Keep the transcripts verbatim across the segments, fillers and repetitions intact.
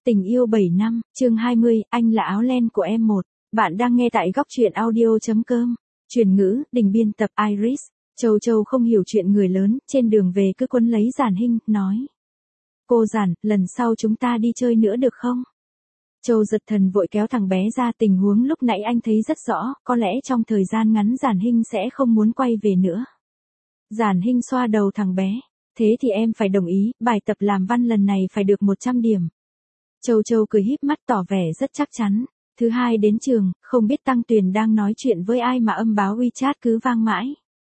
Tình yêu bảy năm, chương hai mươi, anh là áo len của em một. Bạn đang nghe tại góc truyện audio.com. Truyền ngữ, đình biên tập Iris. Châu Châu không hiểu chuyện người lớn, trên đường về cứ quấn lấy Giản Hinh, nói. Cô Giản, lần sau chúng ta đi chơi nữa được không? Châu giật thần vội kéo thằng bé ra, tình huống lúc nãy anh thấy rất rõ, có lẽ trong thời gian ngắn Giản Hinh sẽ không muốn quay về nữa. Giản Hinh xoa đầu thằng bé. Thế thì em phải đồng ý, bài tập làm văn lần này phải được một trăm điểm. Châu Châu cười híp mắt tỏ vẻ rất chắc chắn. Thứ hai đến trường, không biết Tăng Tuyền đang nói chuyện với ai mà âm báo WeChat cứ vang mãi.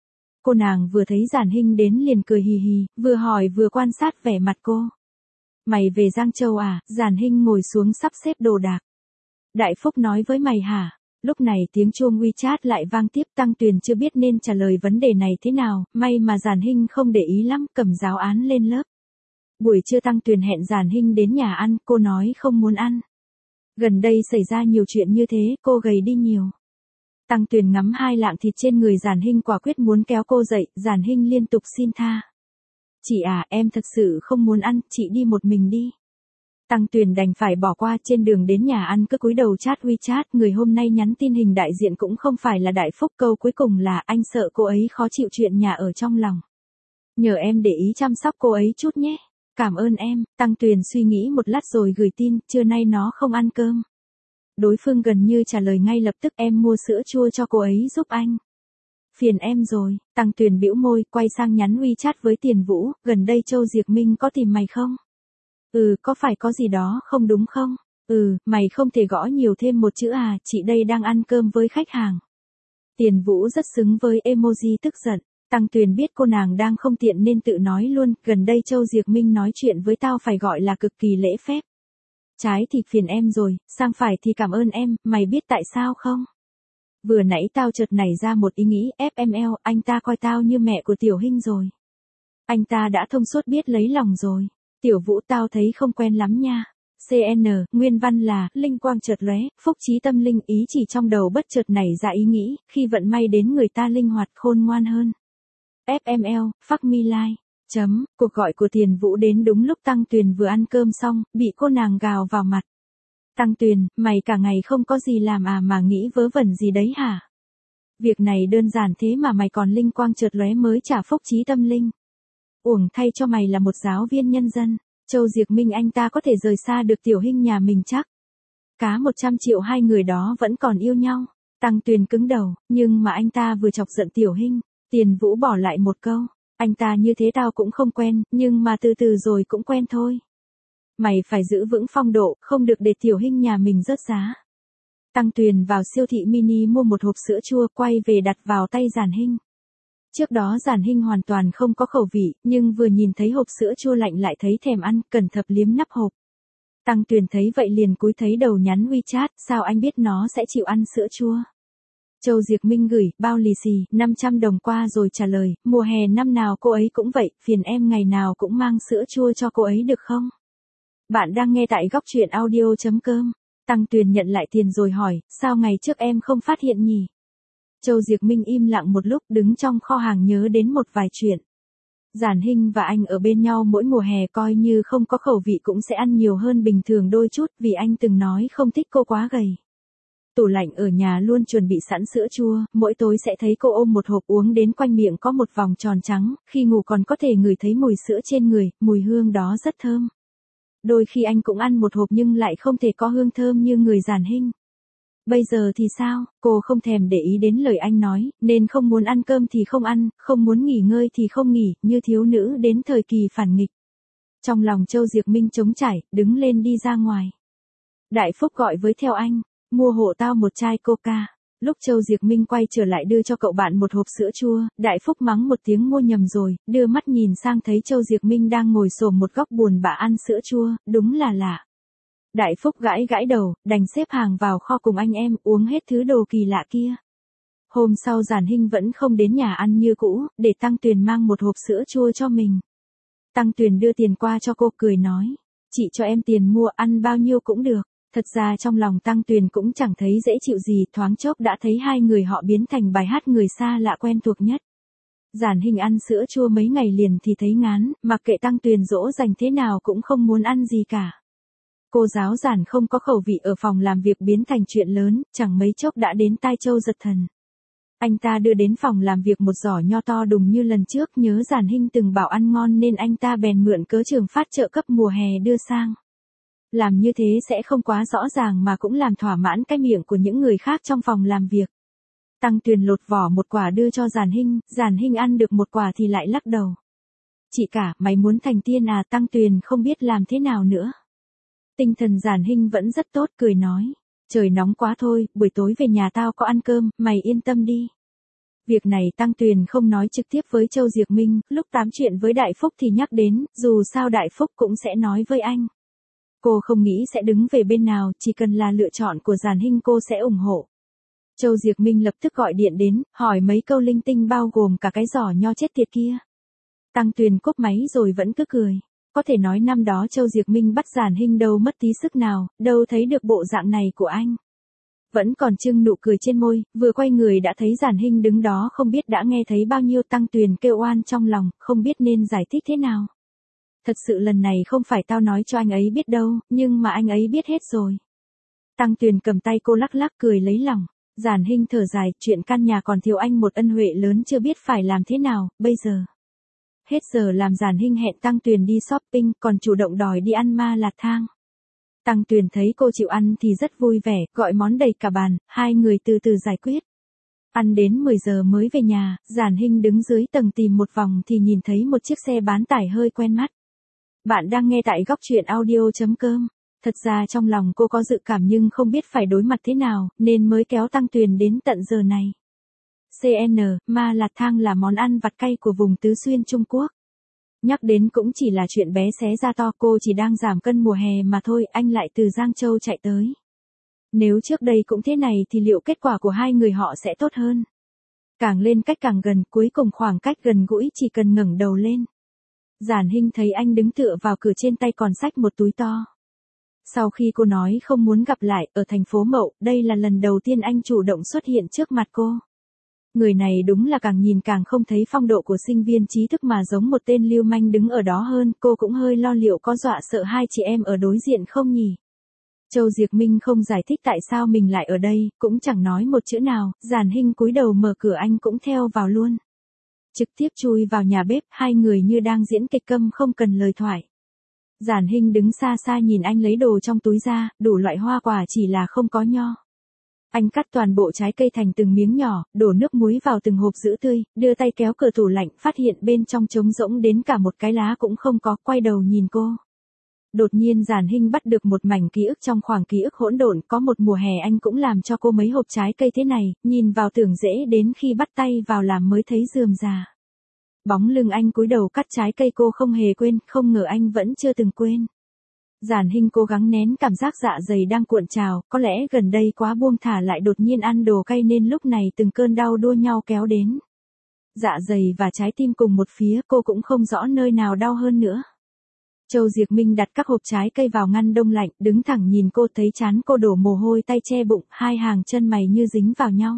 Cô nàng vừa thấy Giản Hinh đến liền cười hì hì, vừa hỏi vừa quan sát vẻ mặt cô. Mày về Giang Châu à? Giản Hinh ngồi xuống sắp xếp đồ đạc. Đại Phúc nói với mày hả? Lúc này tiếng chuông WeChat lại vang tiếp, Tăng Tuyền chưa biết nên trả lời vấn đề này thế nào, may mà Giản Hinh không để ý lắm, cầm giáo án lên lớp. Buổi trưa Tăng Tuyền hẹn Giản Hinh đến nhà ăn, cô nói không muốn ăn. Gần đây xảy ra nhiều chuyện như thế, cô gầy đi nhiều. Tăng Tuyền ngắm hai lạng thịt trên người Giản Hinh, quả quyết muốn kéo cô dậy, Giản Hinh liên tục xin tha. Chị à, em thật sự không muốn ăn, chị đi một mình đi. Tăng Tuyền đành phải bỏ qua, trên đường đến nhà ăn cứ cúi đầu chat WeChat, người hôm nay nhắn tin hình đại diện cũng không phải là Đại Phúc, câu cuối cùng là anh sợ cô ấy khó chịu chuyện nhà ở trong lòng. Nhờ em để ý chăm sóc cô ấy chút nhé. Cảm ơn em. Tăng Tuyền suy nghĩ một lát rồi gửi tin, trưa nay nó không ăn cơm. Đối phương gần như trả lời ngay lập tức, em mua sữa chua cho cô ấy giúp anh. Phiền em rồi. Tăng Tuyền bĩu môi, quay sang nhắn WeChat với Tiền Vũ, gần đây Châu Diệc Minh có tìm mày không? Ừ, có phải có gì đó không đúng không? Ừ, mày không thể gõ nhiều thêm một chữ à, chị đây đang ăn cơm với khách hàng. Tiền Vũ rất xứng với emoji tức giận. Tăng Tuyền biết cô nàng đang không tiện nên tự nói luôn, gần đây Châu Diệc Minh nói chuyện với tao phải gọi là cực kỳ lễ phép. Trái thì phiền em rồi, sang phải thì cảm ơn em, mày biết tại sao không? Vừa nãy tao chợt nảy ra một ý nghĩ, ép em lờ, anh ta coi tao như mẹ của Tiểu Hinh rồi. Anh ta đã thông suốt biết lấy lòng rồi. Tiểu Vũ tao thấy không quen lắm nha. xê en, nguyên văn là, linh quang chợt lóe, phúc trí tâm linh, ý chỉ trong đầu bất chợt nảy ra ý nghĩ, khi vận may đến người ta linh hoạt khôn ngoan hơn. ép em lờ, fuck me like. Chấm, cuộc gọi của Tiền Vũ đến đúng lúc Tăng Tuyền vừa ăn cơm xong, bị cô nàng gào vào mặt. Tăng Tuyền, mày cả ngày không có gì làm à mà nghĩ vớ vẩn gì đấy hả? Việc này đơn giản thế mà mày còn linh quang chợt lóe mới trả phúc trí tâm linh. Uổng thay cho mày là một giáo viên nhân dân. Châu Diệc Minh anh ta có thể rời xa được Tiểu Hinh nhà mình chắc. Cá một trăm triệu hai người đó vẫn còn yêu nhau. Tăng Tuyền cứng đầu, nhưng mà anh ta vừa chọc giận Tiểu Hinh. Tiền Vũ bỏ lại một câu, anh ta như thế tao cũng không quen, nhưng mà từ từ rồi cũng quen thôi. Mày phải giữ vững phong độ, không được để Tiểu Hinh nhà mình rớt giá. Tăng Tuyền vào siêu thị mini mua một hộp sữa chua, quay về đặt vào tay Giản Hinh. Trước đó Giản Hinh hoàn toàn không có khẩu vị, nhưng vừa nhìn thấy hộp sữa chua lạnh lại thấy thèm ăn, cẩn thận liếm nắp hộp. Tăng Tuyền thấy vậy liền cúi thấy đầu nhắn WeChat, sao anh biết nó sẽ chịu ăn sữa chua? Châu Diệc Minh gửi, bao lì xì, năm trăm đồng qua rồi trả lời, mùa hè năm nào cô ấy cũng vậy, phiền em ngày nào cũng mang sữa chua cho cô ấy được không? Bạn đang nghe tại góc truyện audio.com. Tăng Tuyền nhận lại tiền rồi hỏi, sao ngày trước em không phát hiện nhỉ? Châu Diệc Minh im lặng một lúc, đứng trong kho hàng nhớ đến một vài chuyện. Giản Hinh và anh ở bên nhau mỗi mùa hè coi như không có khẩu vị cũng sẽ ăn nhiều hơn bình thường đôi chút, vì anh từng nói không thích cô quá gầy. Tủ lạnh ở nhà luôn chuẩn bị sẵn sữa chua, mỗi tối sẽ thấy cô ôm một hộp uống đến quanh miệng có một vòng tròn trắng, khi ngủ còn có thể ngửi thấy mùi sữa trên người, mùi hương đó rất thơm. Đôi khi anh cũng ăn một hộp nhưng lại không thể có hương thơm như người Giản Hinh. Bây giờ thì sao, cô không thèm để ý đến lời anh nói, nên không muốn ăn cơm thì không ăn, không muốn nghỉ ngơi thì không nghỉ, như thiếu nữ đến thời kỳ phản nghịch. Trong lòng Châu Diệc Minh trống trải, đứng lên đi ra ngoài. Đại Phúc gọi với theo anh. Mua hộ tao một chai coca. Lúc Châu Diệc Minh quay trở lại đưa cho cậu bạn một hộp sữa chua, Đại Phúc mắng một tiếng mua nhầm rồi, đưa mắt nhìn sang thấy Châu Diệc Minh đang ngồi xổm một góc buồn bã ăn sữa chua, đúng là lạ. Đại Phúc gãi gãi đầu, đành xếp hàng vào kho cùng anh em, uống hết thứ đồ kỳ lạ kia. Hôm sau Giản Hinh vẫn không đến nhà ăn như cũ, để Tăng Tuyền mang một hộp sữa chua cho mình. Tăng Tuyền đưa tiền qua cho cô, cười nói, chị cho em tiền mua, ăn bao nhiêu cũng được. Thật ra trong lòng Tăng Tuyền cũng chẳng thấy dễ chịu gì, thoáng chốc đã thấy hai người họ biến thành bài hát người xa lạ quen thuộc nhất. Giản Hinh ăn sữa chua mấy ngày liền thì thấy ngán, mặc kệ Tăng Tuyền dỗ dành thế nào cũng không muốn ăn gì cả. cô giáo giản không có khẩu vị ở phòng làm việc biến thành chuyện lớn, chẳng mấy chốc đã đến tai Châu Giật Thần. Anh ta đưa đến phòng làm việc một giỏ nho to đùng như lần trước, nhớ Giản Hinh từng bảo ăn ngon nên anh ta bèn mượn cớ trường phát trợ cấp mùa hè đưa sang. Làm như thế sẽ không quá rõ ràng mà cũng làm thỏa mãn cái miệng của những người khác trong phòng làm việc. Tăng Tuyền lột vỏ một quả đưa cho Giản Hinh, Giản Hinh ăn được một quả thì lại lắc đầu. Chị cả, mày muốn thành tiên à? Tăng Tuyền không biết làm thế nào nữa. Tinh thần Giản Hinh vẫn rất tốt, cười nói. Trời nóng quá thôi, buổi tối về nhà tao có ăn cơm, mày yên tâm đi. Việc này Tăng Tuyền không nói trực tiếp với Châu Diệc Minh, lúc tám chuyện với Đại Phúc thì nhắc đến, dù sao Đại Phúc cũng sẽ nói với anh. Cô không nghĩ sẽ đứng về bên nào, chỉ cần là lựa chọn của Giản Hinh cô sẽ ủng hộ. Châu Diệc Minh lập tức gọi điện đến, hỏi mấy câu linh tinh bao gồm cả cái giỏ nho chết tiệt kia. Tăng Tuyền cúp máy rồi vẫn cứ cười. Có thể nói năm đó Châu Diệc Minh bắt Giản Hinh đâu mất tí sức nào, đâu thấy được bộ dạng này của anh. Vẫn còn trưng nụ cười trên môi, vừa quay người đã thấy Giản Hinh đứng đó không biết đã nghe thấy bao nhiêu. Tăng Tuyền kêu oan trong lòng, không biết nên giải thích thế nào. Thật sự lần này không phải tao nói cho anh ấy biết đâu, nhưng mà anh ấy biết hết rồi. Tăng Tuyền cầm tay cô lắc lắc cười lấy lòng. Giản Hinh thở dài, chuyện căn nhà còn thiếu anh một ân huệ lớn chưa biết phải làm thế nào, bây giờ. Hết giờ làm Giản Hinh hẹn Tăng Tuyền đi shopping, còn chủ động đòi đi ăn ma lạt thang. Tăng Tuyền thấy cô chịu ăn thì rất vui vẻ, gọi món đầy cả bàn, hai người từ từ giải quyết. Ăn đến mười giờ mới về nhà, Giản Hinh đứng dưới tầng tìm một vòng thì nhìn thấy một chiếc xe bán tải hơi quen mắt. Bạn đang nghe tại góc truyện audio chấm com. Thật ra trong lòng cô có dự cảm nhưng không biết phải đối mặt thế nào, nên mới kéo Tăng Tuyền đến tận giờ này. xê en, ma lạt thang là món ăn vặt cay của vùng Tứ Xuyên Trung Quốc. Nhắc đến cũng chỉ là chuyện bé xé ra to, cô chỉ đang giảm cân mùa hè mà thôi, anh lại từ Giang Châu chạy tới. Nếu trước đây cũng thế này thì liệu kết quả của hai người họ sẽ tốt hơn? Càng lên cách càng gần, cuối cùng khoảng cách gần gũi chỉ cần ngẩng đầu lên. Giản Hinh thấy anh đứng tựa vào cửa trên tay còn xách một túi to. Sau khi cô nói không muốn gặp lại, ở thành phố Mậu, đây là lần đầu tiên anh chủ động xuất hiện trước mặt cô. Người này đúng là càng nhìn càng không thấy phong độ của sinh viên trí thức mà giống một tên lưu manh đứng ở đó hơn, cô cũng hơi lo liệu có dọa sợ hai chị em ở đối diện không nhỉ. Châu Diệc Minh không giải thích tại sao mình lại ở đây, cũng chẳng nói một chữ nào, Giản Hinh cúi đầu mở cửa anh cũng theo vào luôn. Trực tiếp chui vào nhà bếp, hai người như đang diễn kịch câm không cần lời thoại. Giản Hinh đứng xa xa nhìn anh lấy đồ trong túi ra, đủ loại hoa quả chỉ là không có nho. Anh cắt toàn bộ trái cây thành từng miếng nhỏ, đổ nước muối vào từng hộp sữa tươi, đưa tay kéo cửa tủ lạnh, phát hiện bên trong trống rỗng đến cả một cái lá cũng không có, quay đầu nhìn cô. Đột nhiên Giản Hinh bắt được một mảnh ký ức trong khoảng ký ức hỗn độn, có một mùa hè anh cũng làm cho cô mấy hộp trái cây thế này, nhìn vào tưởng dễ đến khi bắt tay vào làm mới thấy rườm rà. Bóng lưng anh cúi đầu cắt trái cây cô không hề quên, không ngờ anh vẫn chưa từng quên. Giản Hinh cố gắng nén cảm giác dạ dày đang cuộn trào, có lẽ gần đây quá buông thả lại đột nhiên ăn đồ cay nên lúc này từng cơn đau đua nhau kéo đến. Dạ dày và trái tim cùng một phía, cô cũng không rõ nơi nào đau hơn nữa. Châu Diệc Minh đặt các hộp trái cây vào ngăn đông lạnh, đứng thẳng nhìn cô, thấy trán cô đổ mồ hôi, tay che bụng, hai hàng chân mày như dính vào nhau.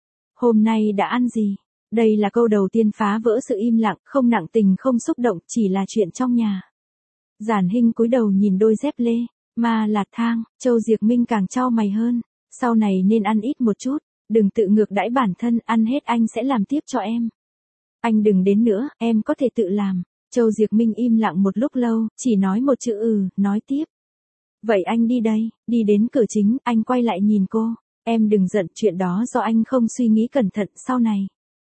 Hôm nay đã ăn gì? Đây là câu đầu tiên phá vỡ sự im lặng, không nặng tình không xúc động, chỉ là chuyện trong nhà. Giản Hinh cúi đầu nhìn đôi dép lê, ma lạt thang, Châu Diệc Minh càng chau mày hơn. Sau này nên ăn ít một chút, đừng tự ngược đãi bản thân, ăn hết anh sẽ làm tiếp cho em. Anh đừng đến nữa, em có thể tự làm. Châu Diệc Minh im lặng một lúc lâu, chỉ nói một chữ ừ, nói tiếp. Vậy anh đi đây, đi đến cửa chính, anh quay lại nhìn cô. Em đừng giận, chuyện đó do anh không suy nghĩ cẩn thận, sau này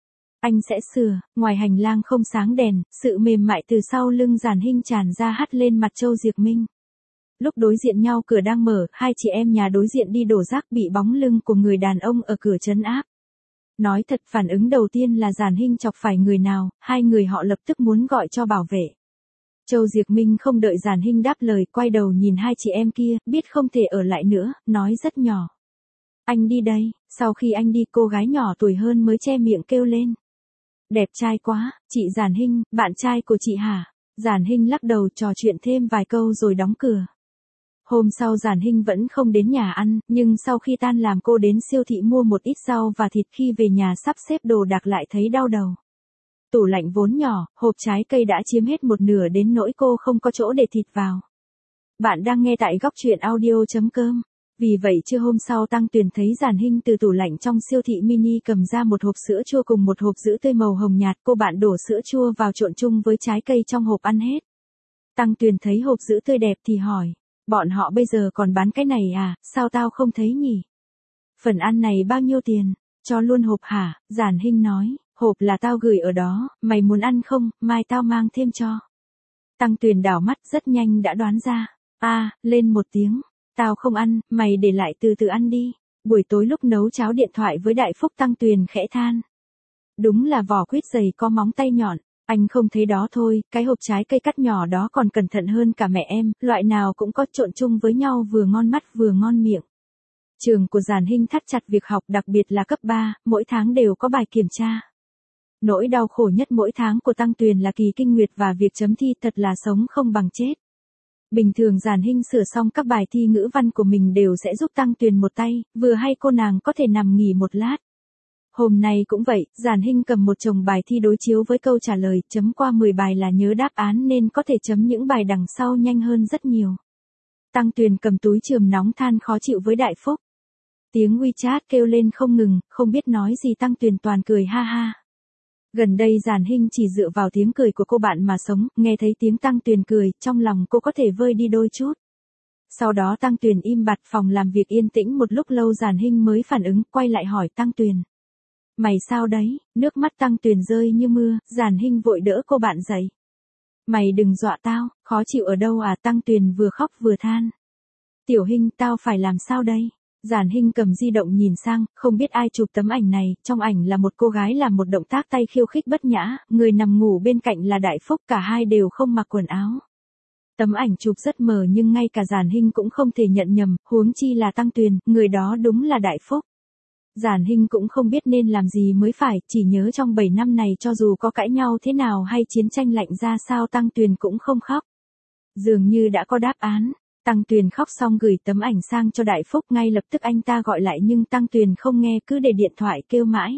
anh sẽ sửa. Ngoài hành lang không sáng đèn, sự mềm mại từ sau lưng Giản Hinh tràn ra hắt lên mặt Châu Diệc Minh. Lúc đối diện nhau cửa đang mở, hai chị em nhà đối diện đi đổ rác bị bóng lưng của người đàn ông ở cửa trấn áp. Nói thật, phản ứng đầu tiên là Giản Hinh chọc phải người nào, hai người họ lập tức muốn gọi cho bảo vệ. Châu Diệc Minh không đợi Giản Hinh đáp lời, quay đầu nhìn hai chị em kia, biết không thể ở lại nữa, nói rất nhỏ. Anh đi đây. Sau khi anh đi, cô gái nhỏ tuổi hơn mới che miệng kêu lên. Đẹp trai quá, chị Giản Hinh, bạn trai của chị hả? Giản Hinh lắc đầu, trò chuyện thêm vài câu rồi đóng cửa. Hôm sau Giản Hinh vẫn không đến nhà ăn, nhưng sau khi tan làm cô đến siêu thị mua một ít rau và thịt, khi về nhà sắp xếp đồ đạc lại thấy đau đầu. Tủ lạnh vốn nhỏ, hộp trái cây đã chiếm hết một nửa đến nỗi cô không có chỗ để thịt vào. Bạn đang nghe tại góc truyện audio.com. Vì vậy trưa hôm sau Tăng Tuyền thấy Giản Hinh từ tủ lạnh trong siêu thị mini cầm ra một hộp sữa chua cùng một hộp sữa tươi màu hồng nhạt. Cô bạn đổ sữa chua vào trộn chung với trái cây trong hộp ăn hết. Tăng Tuyền thấy hộp sữa tươi đẹp thì hỏi, bọn họ bây giờ còn bán cái này à, sao tao không thấy nhỉ? Phần ăn này bao nhiêu tiền? Cho luôn hộp hả? Giản Hinh nói, hộp là tao gửi ở đó, mày muốn ăn không, mai tao mang thêm cho. Tăng Tuyền đảo mắt rất nhanh đã đoán ra. A, à, lên một tiếng. Tao không ăn, mày để lại từ từ ăn đi. Buổi tối lúc nấu cháo điện thoại với Đại Phúc Tăng Tuyền khẽ than. Đúng là vỏ quýt dày có móng tay nhọn. Anh không thấy đó thôi, cái hộp trái cây cắt nhỏ đó còn cẩn thận hơn cả mẹ em, loại nào cũng có trộn chung với nhau vừa ngon mắt vừa ngon miệng. Trường của Giản Hinh thắt chặt việc học đặc biệt là cấp ba, mỗi tháng đều có bài kiểm tra. Nỗi đau khổ nhất mỗi tháng của Tăng Tuyền là kỳ kinh nguyệt và việc chấm thi, thật là sống không bằng chết. Bình thường Giản Hinh sửa xong các bài thi ngữ văn của mình đều sẽ giúp Tăng Tuyền một tay, vừa hay cô nàng có thể nằm nghỉ một lát. Hôm nay cũng vậy, Giản Hinh cầm một chồng bài thi đối chiếu với câu trả lời, chấm qua mười bài là nhớ đáp án nên có thể chấm những bài đằng sau nhanh hơn rất nhiều. Tăng Tuyền cầm túi chườm nóng than khó chịu với Đại Phúc. Tiếng WeChat kêu lên không ngừng, không biết nói gì Tăng Tuyền toàn cười ha ha. Gần đây Giản Hinh chỉ dựa vào tiếng cười của cô bạn mà sống, nghe thấy tiếng Tăng Tuyền cười, trong lòng cô có thể vơi đi đôi chút. Sau đó Tăng Tuyền im bặt, phòng làm việc yên tĩnh một lúc lâu Giản Hinh mới phản ứng, quay lại hỏi Tăng Tuyền. Mày sao đấy? Nước mắt Tăng Tuyền rơi như mưa, Giản Hinh vội đỡ cô bạn dậy. Mày đừng dọa tao, khó chịu ở đâu à? Tăng Tuyền vừa khóc vừa than. Tiểu Hinh, tao phải làm sao đây? Giản Hinh cầm di động nhìn sang, không biết ai chụp tấm ảnh này, trong ảnh là một cô gái làm một động tác tay khiêu khích bất nhã, người nằm ngủ bên cạnh là Đại Phúc, cả hai đều không mặc quần áo. Tấm ảnh chụp rất mờ nhưng ngay cả Giản Hinh cũng không thể nhận nhầm, huống chi là Tăng Tuyền, người đó đúng là Đại Phúc. Giản Hinh cũng không biết nên làm gì mới phải, chỉ nhớ trong bảy năm này cho dù có cãi nhau thế nào hay chiến tranh lạnh ra sao Tăng Tuyền cũng không khóc. Dường như đã có đáp án. Tăng Tuyền khóc xong gửi tấm ảnh sang cho Đại Phúc, ngay lập tức anh ta gọi lại nhưng Tăng Tuyền không nghe, cứ để điện thoại kêu mãi.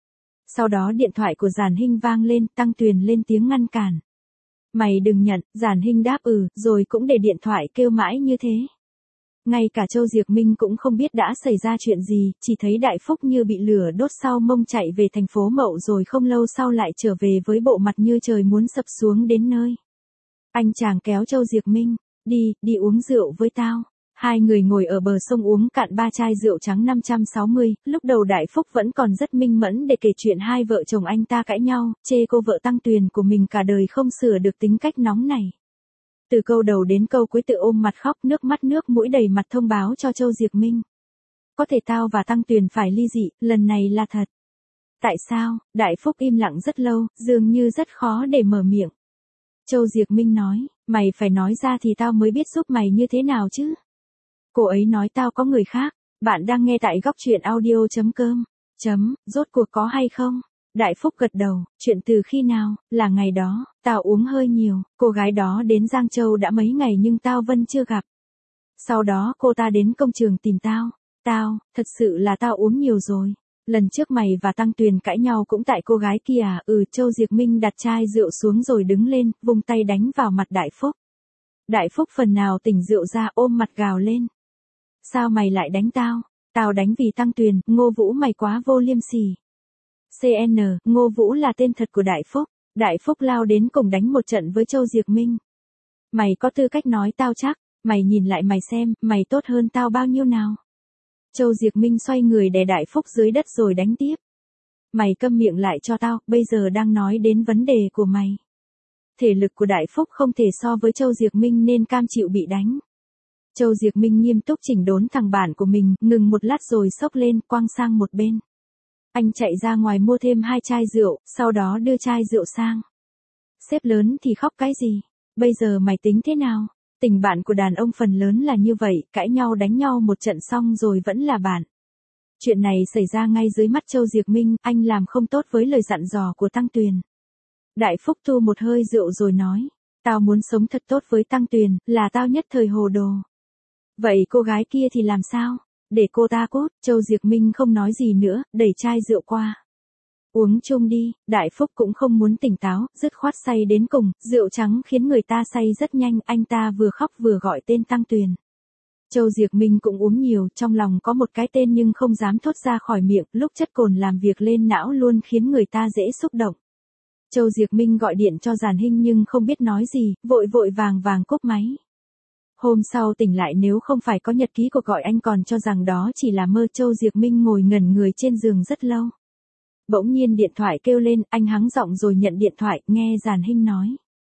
Sau đó điện thoại của Giản Hinh vang lên, Tăng Tuyền lên tiếng ngăn cản. Mày đừng nhận, Giản Hinh đáp ừ, rồi cũng để điện thoại kêu mãi như thế. Ngay cả Châu Diệc Minh cũng không biết đã xảy ra chuyện gì, chỉ thấy Đại Phúc như bị lửa đốt sau mông chạy về thành phố Mậu rồi không lâu sau lại trở về với bộ mặt như trời muốn sập xuống đến nơi. Anh chàng kéo Châu Diệc Minh. Đi, đi uống rượu với tao. Hai người ngồi ở bờ sông uống cạn ba chai rượu trắng năm trăm sáu mươi, lúc đầu Đại Phúc vẫn còn rất minh mẫn để kể chuyện hai vợ chồng anh ta cãi nhau, chê cô vợ Tăng Tuyền của mình cả đời không sửa được tính cách nóng này. Từ câu đầu đến câu cuối tự ôm mặt khóc, nước mắt nước mũi đầy mặt thông báo cho Châu Diệc Minh. Có thể tao và Tăng Tuyền phải ly dị, lần này là thật. Tại sao? Đại Phúc im lặng rất lâu, dường như rất khó để mở miệng. Châu Diệc Minh nói, mày phải nói ra thì tao mới biết giúp mày như thế nào chứ. Cô ấy nói tao có người khác. Bạn đang nghe tại góc truyện audio.com. Chấm, rốt cuộc có hay không? Đại Phúc gật đầu, chuyện từ khi nào? Là ngày đó, tao uống hơi nhiều, cô gái đó đến Giang Châu đã mấy ngày nhưng tao vẫn chưa gặp. Sau đó cô ta đến công trường tìm tao. Tao, thật sự là tao uống nhiều rồi. Lần trước mày và Tăng Tuyền cãi nhau cũng tại cô gái kia à? Ừ. Châu Diệc Minh đặt chai rượu xuống rồi đứng lên, vung tay đánh vào mặt Đại Phúc. Đại Phúc phần nào tỉnh rượu ra, ôm mặt gào lên. Sao mày lại đánh tao? Tao đánh vì Tăng Tuyền, Ngô Vũ mày quá vô liêm sỉ. xê en, Ngô Vũ là tên thật của Đại Phúc. Đại Phúc lao đến cùng đánh một trận với Châu Diệc Minh. Mày có tư cách nói tao chắc, mày nhìn lại mày xem, mày tốt hơn tao bao nhiêu nào? Châu Diệc Minh xoay người đè Đại Phúc dưới đất rồi đánh tiếp. Mày câm miệng lại cho tao, bây giờ đang nói đến vấn đề của mày. Thể lực của Đại Phúc không thể so với Châu Diệc Minh nên cam chịu bị đánh. Châu Diệc Minh nghiêm túc chỉnh đốn thằng bạn của mình, ngừng một lát rồi xốc lên, quăng sang một bên. Anh chạy ra ngoài mua thêm hai chai rượu, sau đó đưa chai rượu sang. Sếp lớn thì khóc cái gì? Bây giờ mày tính thế nào? Tình bạn của đàn ông phần lớn là như vậy, cãi nhau đánh nhau một trận xong rồi vẫn là bạn. Chuyện này xảy ra ngay dưới mắt Châu Diệc Minh, anh làm không tốt với lời dặn dò của Tăng Tuyền. Đại Phúc tu một hơi rượu rồi nói, tao muốn sống thật tốt với Tăng Tuyền, là tao nhất thời hồ đồ. Vậy cô gái kia thì làm sao? Để cô ta cút. Châu Diệc Minh không nói gì nữa, đẩy chai rượu qua. Uống chung đi, Đại Phúc cũng không muốn tỉnh táo, dứt khoát say đến cùng, rượu trắng khiến người ta say rất nhanh, anh ta vừa khóc vừa gọi tên Tăng Tuyền. Châu Diệc Minh cũng uống nhiều, trong lòng có một cái tên nhưng không dám thốt ra khỏi miệng, lúc chất cồn làm việc lên não luôn khiến người ta dễ xúc động. Châu Diệc Minh gọi điện cho Giản Hinh nhưng không biết nói gì, vội vội vàng vàng cúp máy. Hôm sau tỉnh lại nếu không phải có nhật ký cuộc gọi anh còn cho rằng đó chỉ là mơ. Châu Diệc Minh ngồi ngẩn người trên giường rất lâu. Bỗng nhiên điện thoại kêu lên, anh hắng giọng rồi nhận điện thoại, nghe Giản Hinh nói.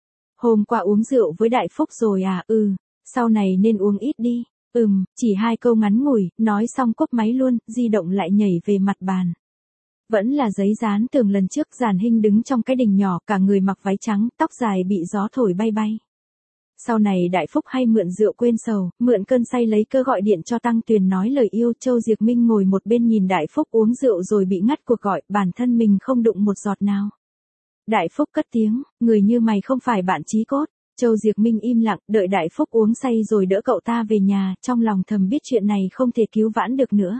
Hôm qua uống rượu với Đại Phúc rồi à, ừ, sau này nên uống ít đi, ừm, chỉ hai câu ngắn ngủi, nói xong cúp máy luôn, di động lại nhảy về mặt bàn. Vẫn là giấy dán tường lần trước. Giản Hinh đứng trong cái đình nhỏ, cả người mặc váy trắng, tóc dài bị gió thổi bay bay. Sau này Đại Phúc hay mượn rượu quên sầu, mượn cơn say lấy cơ gọi điện cho Tăng Tuyền nói lời yêu. Châu Diệc Minh ngồi một bên nhìn Đại Phúc uống rượu rồi bị ngắt cuộc gọi, bản thân mình không đụng một giọt nào. Đại Phúc cất tiếng, người như mày không phải bạn chí cốt. Châu Diệc Minh im lặng, đợi Đại Phúc uống say rồi đỡ cậu ta về nhà, trong lòng thầm biết chuyện này không thể cứu vãn được nữa.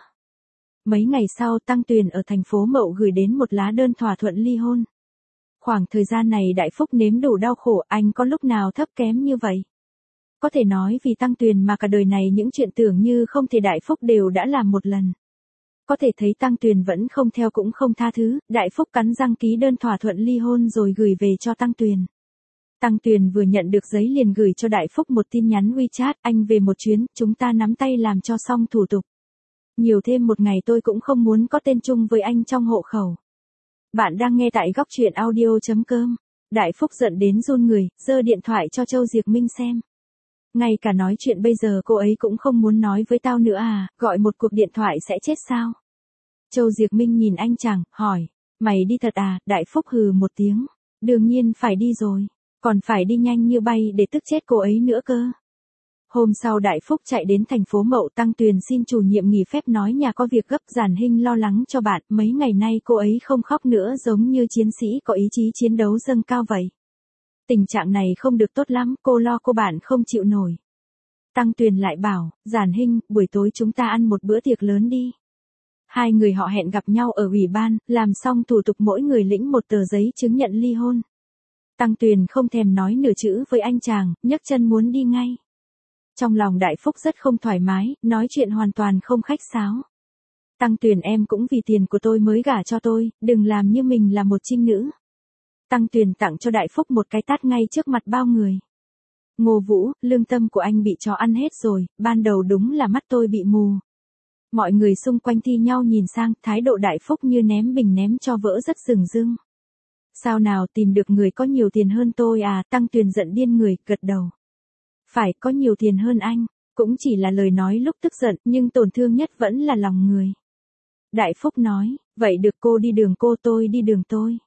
Mấy ngày sau, Tăng Tuyền ở thành phố Mậu gửi đến một lá đơn thỏa thuận ly hôn. Khoảng thời gian này Đại Phúc nếm đủ đau khổ, anh có lúc nào thấp kém như vậy? Có thể nói vì Tăng Tuyền mà cả đời này những chuyện tưởng như không thể Đại Phúc đều đã làm một lần. Có thể thấy Tăng Tuyền vẫn không theo cũng không tha thứ, Đại Phúc cắn răng ký đơn thỏa thuận ly hôn rồi gửi về cho Tăng Tuyền. Tăng Tuyền vừa nhận được giấy liền gửi cho Đại Phúc một tin nhắn WeChat, anh về một chuyến, chúng ta nắm tay làm cho xong thủ tục. Nhiều thêm một ngày tôi cũng không muốn có tên chung với anh trong hộ khẩu. Bạn đang nghe tại góc truyện audio chấm com. Đại Phúc giận đến run người, giơ điện thoại cho Châu Diệc Minh xem. Ngay cả nói chuyện bây giờ cô ấy cũng không muốn nói với tao nữa à, gọi một cuộc điện thoại sẽ chết sao? Châu Diệc Minh nhìn anh chàng, hỏi, mày đi thật à? Đại Phúc hừ một tiếng, đương nhiên phải đi rồi, còn phải đi nhanh như bay để tức chết cô ấy nữa cơ. Hôm sau Đại Phúc chạy đến thành phố Mậu. Tăng Tuyền xin chủ nhiệm nghỉ phép nói nhà có việc gấp. Giản Hinh lo lắng cho bạn, mấy ngày nay cô ấy không khóc nữa giống như chiến sĩ có ý chí chiến đấu dâng cao vậy. Tình trạng này không được tốt lắm, cô lo cô bạn không chịu nổi. Tăng Tuyền lại bảo, Giản Hinh, buổi tối chúng ta ăn một bữa tiệc lớn đi. Hai người họ hẹn gặp nhau ở ủy ban, làm xong thủ tục mỗi người lĩnh một tờ giấy chứng nhận ly hôn. Tăng Tuyền không thèm nói nửa chữ với anh chàng, nhấc chân muốn đi ngay. Trong lòng Đại Phúc rất không thoải mái, nói chuyện hoàn toàn không khách sáo. Tăng Tuyền em cũng vì tiền của tôi mới gả cho tôi, đừng làm như mình là một trinh nữ. Tăng Tuyền tặng cho Đại Phúc một cái tát ngay trước mặt bao người. Ngô Vũ, lương tâm của anh bị chó ăn hết rồi, ban đầu đúng là mắt tôi bị mù. Mọi người xung quanh thi nhau nhìn sang, thái độ Đại Phúc như ném bình ném cho vỡ rất rừng rưng. Sao nào tìm được người có nhiều tiền hơn tôi à? Tăng Tuyền giận điên người, gật đầu. Phải, có nhiều tiền hơn anh, cũng chỉ là lời nói lúc tức giận, nhưng tổn thương nhất vẫn là lòng người. Đại Phúc nói, vậy được cô đi đường cô tôi đi đường tôi.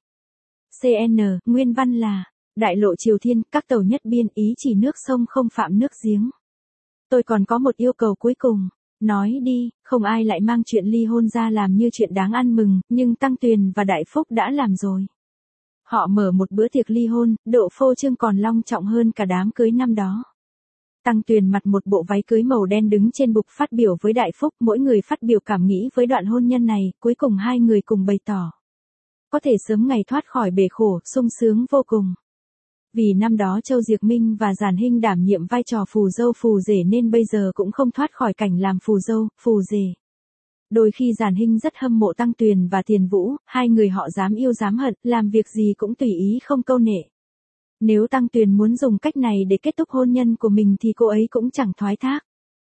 xê en, nguyên văn là, đại lộ Triều Thiên, các tàu nhất biên ý chỉ nước sông không phạm nước giếng. Tôi còn có một yêu cầu cuối cùng, nói đi, không ai lại mang chuyện ly hôn ra làm như chuyện đáng ăn mừng, nhưng Tăng Tuyền và Đại Phúc đã làm rồi. Họ mở một bữa tiệc ly hôn, độ phô trương còn long trọng hơn cả đám cưới năm đó. Tăng Tuyền mặc một bộ váy cưới màu đen đứng trên bục phát biểu với Đại Phúc, mỗi người phát biểu cảm nghĩ với đoạn hôn nhân này, cuối cùng hai người cùng bày tỏ. Có thể sớm ngày thoát khỏi bể khổ, sung sướng vô cùng. Vì năm đó Châu Diệc Minh và Giản Hinh đảm nhiệm vai trò phù dâu phù rể nên bây giờ cũng không thoát khỏi cảnh làm phù dâu, phù rể. Đôi khi Giản Hinh rất hâm mộ Tăng Tuyền và Tiền Vũ, hai người họ dám yêu dám hận, làm việc gì cũng tùy ý không câu nệ. Nếu Tăng Tuyền muốn dùng cách này để kết thúc hôn nhân của mình thì cô ấy cũng chẳng thoái thác.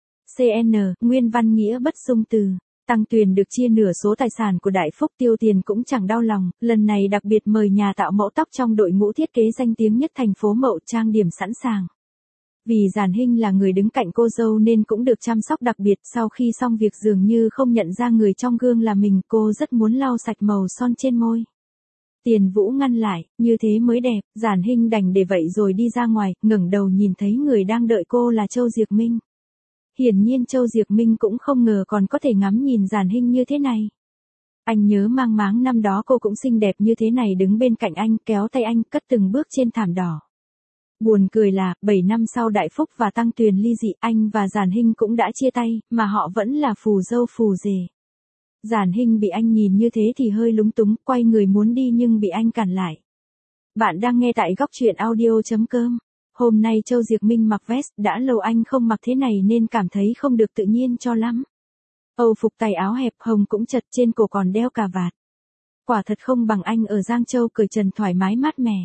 xê en, nguyên văn nghĩa bất dung từ. Tăng Tuyền được chia nửa số tài sản của Đại Phúc, tiêu tiền cũng chẳng đau lòng, lần này đặc biệt mời nhà tạo mẫu tóc trong đội ngũ thiết kế danh tiếng nhất thành phố Mậu trang điểm sẵn sàng. Vì Giản Hinh là người đứng cạnh cô dâu nên cũng được chăm sóc đặc biệt, sau khi xong việc dường như không nhận ra người trong gương là mình, cô rất muốn lau sạch màu son trên môi. Tiền Vũ ngăn lại, như thế mới đẹp. Giản Hinh đành để vậy rồi đi ra ngoài, ngẩng đầu nhìn thấy người đang đợi cô là Châu Diệc Minh. Hiển nhiên Châu Diệc Minh cũng không ngờ còn có thể ngắm nhìn Giản Hinh như thế này. Anh nhớ mang máng năm đó cô cũng xinh đẹp như thế này, đứng bên cạnh anh, kéo tay anh, cất từng bước trên thảm đỏ. Buồn cười là, bảy năm sau Đại Phúc và Tăng Tuyền ly dị, anh và Giản Hinh cũng đã chia tay, mà họ vẫn là phù dâu phù rể. Giản Hinh bị anh nhìn như thế thì hơi lúng túng, quay người muốn đi nhưng bị anh cản lại. Bạn đang nghe tại góc truyện audio.com. Hôm nay Châu Diệc Minh mặc vest, đã lâu anh không mặc thế này nên cảm thấy không được tự nhiên cho lắm. Âu phục tay áo hẹp hồng cũng chật, trên cổ còn đeo cà vạt. Quả thật không bằng anh ở Giang Châu cởi trần thoải mái mát mẻ.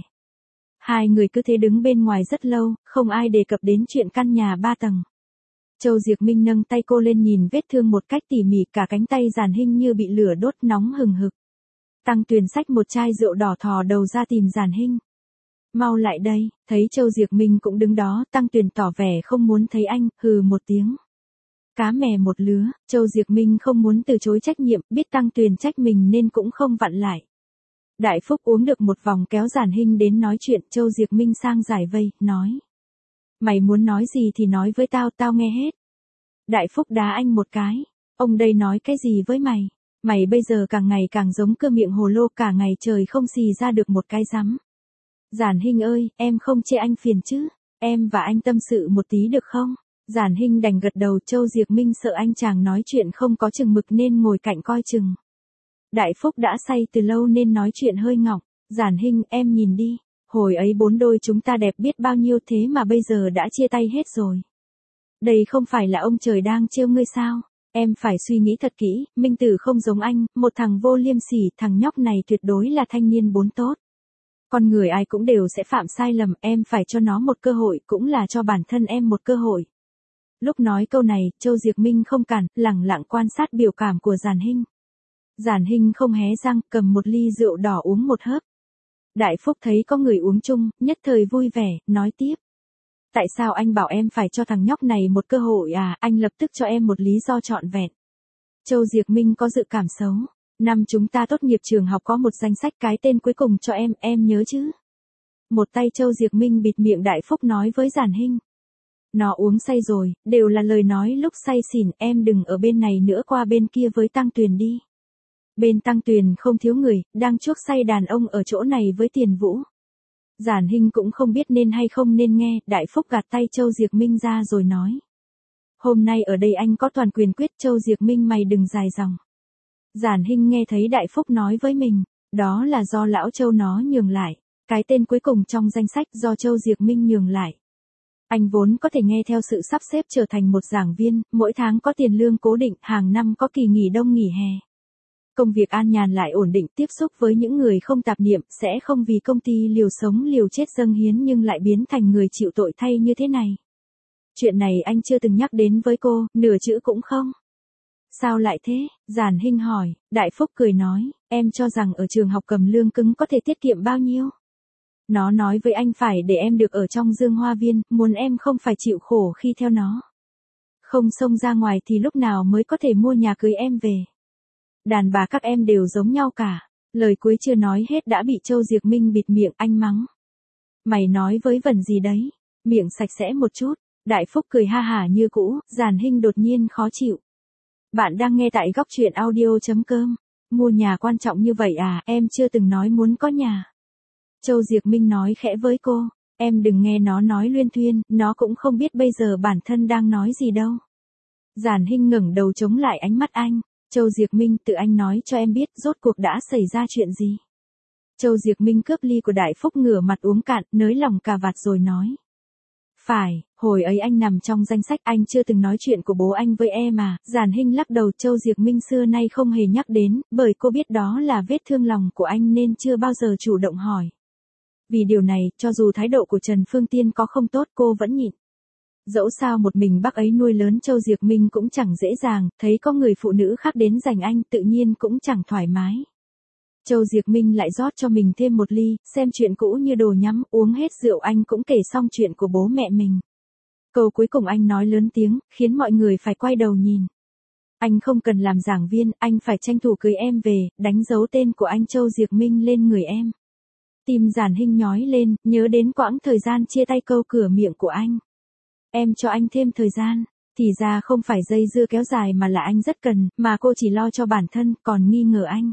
Hai người cứ thế đứng bên ngoài rất lâu, không ai đề cập đến chuyện căn nhà ba tầng. Châu Diệc Minh nâng tay cô lên nhìn vết thương một cách tỉ mỉ, cả cánh tay Giản Hinh như bị lửa đốt nóng hừng hực. Tăng Tuyền xách một chai rượu đỏ thò đầu ra tìm Giản Hinh. Mau lại đây, thấy Châu Diệc Minh cũng đứng đó, Tăng Tuyền tỏ vẻ không muốn thấy anh, hừ một tiếng. Cá mè một lứa, Châu Diệc Minh không muốn từ chối trách nhiệm, biết Tăng Tuyền trách mình nên cũng không vặn lại. Đại Phúc uống được một vòng kéo Giản Hinh đến nói chuyện, Châu Diệc Minh sang giải vây, nói. Mày muốn nói gì thì nói với tao, tao nghe hết. Đại Phúc đá anh một cái. Ông đây nói cái gì với mày? Mày bây giờ càng ngày càng giống cơ miệng hồ lô, cả ngày trời không xì ra được một cái rắm. Giản Hinh ơi, em không chê anh phiền chứ? Em và anh tâm sự một tí được không? Giản Hinh đành gật đầu. Châu Diệc Minh sợ anh chàng nói chuyện không có chừng mực nên ngồi cạnh coi chừng. Đại Phúc đã say từ lâu nên nói chuyện hơi ngọng. Giản Hinh, em nhìn đi. Hồi ấy bốn đôi chúng ta đẹp biết bao nhiêu, thế mà bây giờ đã chia tay hết rồi. Đây không phải là ông trời đang trêu ngươi sao? Em phải suy nghĩ thật kỹ, Minh Tử không giống anh, một thằng vô liêm sỉ, thằng nhóc này tuyệt đối là thanh niên bốn tốt. Con người ai cũng đều sẽ phạm sai lầm, em phải cho nó một cơ hội, cũng là cho bản thân em một cơ hội. Lúc nói câu này, Châu Diệc Minh không cản, lẳng lặng quan sát biểu cảm của Giản Hinh. Giản Hinh không hé răng, cầm một ly rượu đỏ uống một hớp. Đại Phúc thấy có người uống chung, nhất thời vui vẻ, nói tiếp. Tại sao anh bảo em phải cho thằng nhóc này một cơ hội à, anh lập tức cho em một lý do trọn vẹn. Châu Diệc Minh có dự cảm xấu. Năm chúng ta tốt nghiệp trường học có một danh sách, cái tên cuối cùng cho em, em nhớ chứ? Một tay Châu Diệc Minh bịt miệng Đại Phúc nói với Giản Hinh. Nó uống say rồi, đều là lời nói lúc say xỉn, em đừng ở bên này nữa, qua bên kia với Tăng Tuyền đi. Bên Tăng Tuyền không thiếu người, đang chuốc say đàn ông ở chỗ này với Tiền Vũ. Giản Hinh cũng không biết nên hay không nên nghe, Đại Phúc gạt tay Châu Diệc Minh ra rồi nói. Hôm nay ở đây anh có toàn quyền quyết, Châu Diệc Minh mày đừng dài dòng. Giản Hinh nghe thấy Đại Phúc nói với mình, đó là do lão Châu nó nhường lại, cái tên cuối cùng trong danh sách do Châu Diệc Minh nhường lại. Anh vốn có thể nghe theo sự sắp xếp trở thành một giảng viên, mỗi tháng có tiền lương cố định, hàng năm có kỳ nghỉ đông nghỉ hè. Công việc an nhàn lại ổn định, tiếp xúc với những người không tạp niệm, sẽ không vì công ty liều sống liều chết dâng hiến nhưng lại biến thành người chịu tội thay như thế này. Chuyện này anh chưa từng nhắc đến với cô, nửa chữ cũng không. Sao lại thế? Giản Hinh hỏi. Đại Phúc cười nói, em cho rằng ở trường học cầm lương cứng có thể tiết kiệm bao nhiêu? Nó nói với anh phải để em được ở trong Dương Hoa Viên, muốn em không phải chịu khổ khi theo nó. Không xông ra ngoài thì lúc nào mới có thể mua nhà cưới em về. Đàn bà các em đều giống nhau cả. Lời cuối chưa nói hết đã bị Châu Diệc Minh bịt miệng, anh mắng. Mày nói với vẩn gì đấy? Miệng sạch sẽ một chút. Đại Phúc cười ha hả như cũ, Giản Hinh đột nhiên khó chịu. Bạn đang nghe tại góc truyện audio.com. Mua nhà quan trọng như vậy à, em chưa từng nói muốn có nhà. Châu Diệc Minh nói khẽ với cô, em đừng nghe nó nói luyên thuyên, nó cũng không biết bây giờ bản thân đang nói gì đâu. Giản Hinh ngẩng đầu chống lại ánh mắt anh. Châu Diệc Minh, tự anh nói cho em biết, rốt cuộc đã xảy ra chuyện gì. Châu Diệc Minh cướp ly của Đại Phúc, ngửa mặt uống cạn, nới lỏng cà vạt rồi nói. Phải, hồi ấy anh nằm trong danh sách, anh chưa từng nói chuyện của bố anh với em à. Giản Hinh lắc đầu. Châu Diệc Minh xưa nay không hề nhắc đến, bởi cô biết đó là vết thương lòng của anh nên chưa bao giờ chủ động hỏi. Vì điều này, cho dù thái độ của Trần Phương Tiên có không tốt, cô vẫn nhịn. Dẫu sao một mình bác ấy nuôi lớn Châu Diệc Minh cũng chẳng dễ dàng, thấy có người phụ nữ khác đến giành anh tự nhiên cũng chẳng thoải mái. Châu Diệc Minh lại rót cho mình thêm một ly, xem chuyện cũ như đồ nhắm, uống hết rượu anh cũng kể xong chuyện của bố mẹ mình. Câu cuối cùng anh nói lớn tiếng, khiến mọi người phải quay đầu nhìn. Anh không cần làm giảng viên, anh phải tranh thủ cưới em về, đánh dấu tên của anh Châu Diệc Minh lên người em. Tim Giản Hinh nhói lên, nhớ đến quãng thời gian chia tay câu cửa miệng của anh. Em cho anh thêm thời gian, thì ra không phải dây dưa kéo dài mà là anh rất cần, mà cô chỉ lo cho bản thân, còn nghi ngờ anh.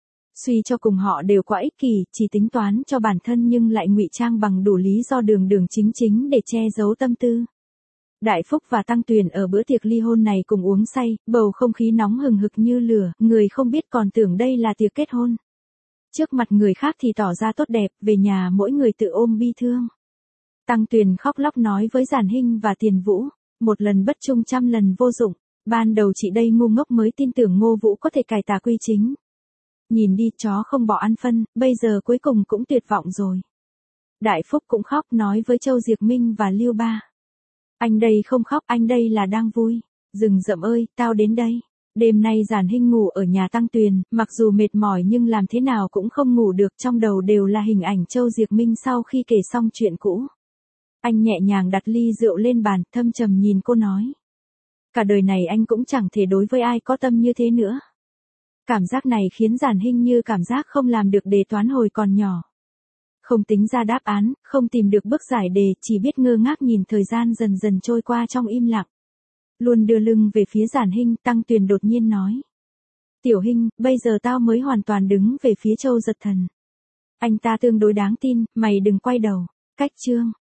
Suy cho cùng họ đều quá ích kỷ, chỉ tính toán cho bản thân nhưng lại ngụy trang bằng đủ lý do đường đường chính chính để che giấu tâm tư. Đại Phúc và Tăng Tuyền ở bữa tiệc ly hôn này cùng uống say, bầu không khí nóng hừng hực như lửa, người không biết còn tưởng đây là tiệc kết hôn. Trước mặt người khác thì tỏ ra tốt đẹp, về nhà mỗi người tự ôm bi thương. Tăng Tuyền khóc lóc nói với Giản Hinh và Tiền Vũ, một lần bất trung trăm lần vô dụng, ban đầu chị đây ngu ngốc mới tin tưởng Ngô Vũ có thể cải tà quy chính. Nhìn đi, chó không bỏ ăn phân, bây giờ cuối cùng cũng tuyệt vọng rồi. Đại Phúc cũng khóc nói với Châu Diệc Minh và Liêu Ba. Anh đây không khóc, anh đây là đang vui. Rừng rậm ơi, tao đến đây. Đêm nay Giản Hinh ngủ ở nhà Tăng Tuyền, mặc dù mệt mỏi nhưng làm thế nào cũng không ngủ được, trong đầu đều là hình ảnh Châu Diệc Minh sau khi kể xong chuyện cũ. Anh nhẹ nhàng đặt ly rượu lên bàn, thâm trầm nhìn cô nói. Cả đời này anh cũng chẳng thể đối với ai có tâm như thế nữa. Cảm giác này khiến Giản Hinh như cảm giác không làm được đề toán hồi còn nhỏ. Không tính ra đáp án, không tìm được bước giải đề, chỉ biết ngơ ngác nhìn thời gian dần dần trôi qua trong im lặng. Luôn đưa lưng về phía Giản Hinh, Tăng Tuyền đột nhiên nói. Tiểu Hinh, bây giờ tao mới hoàn toàn đứng về phía Châu Giật Thần. Anh ta tương đối đáng tin, mày đừng quay đầu. Cách chương.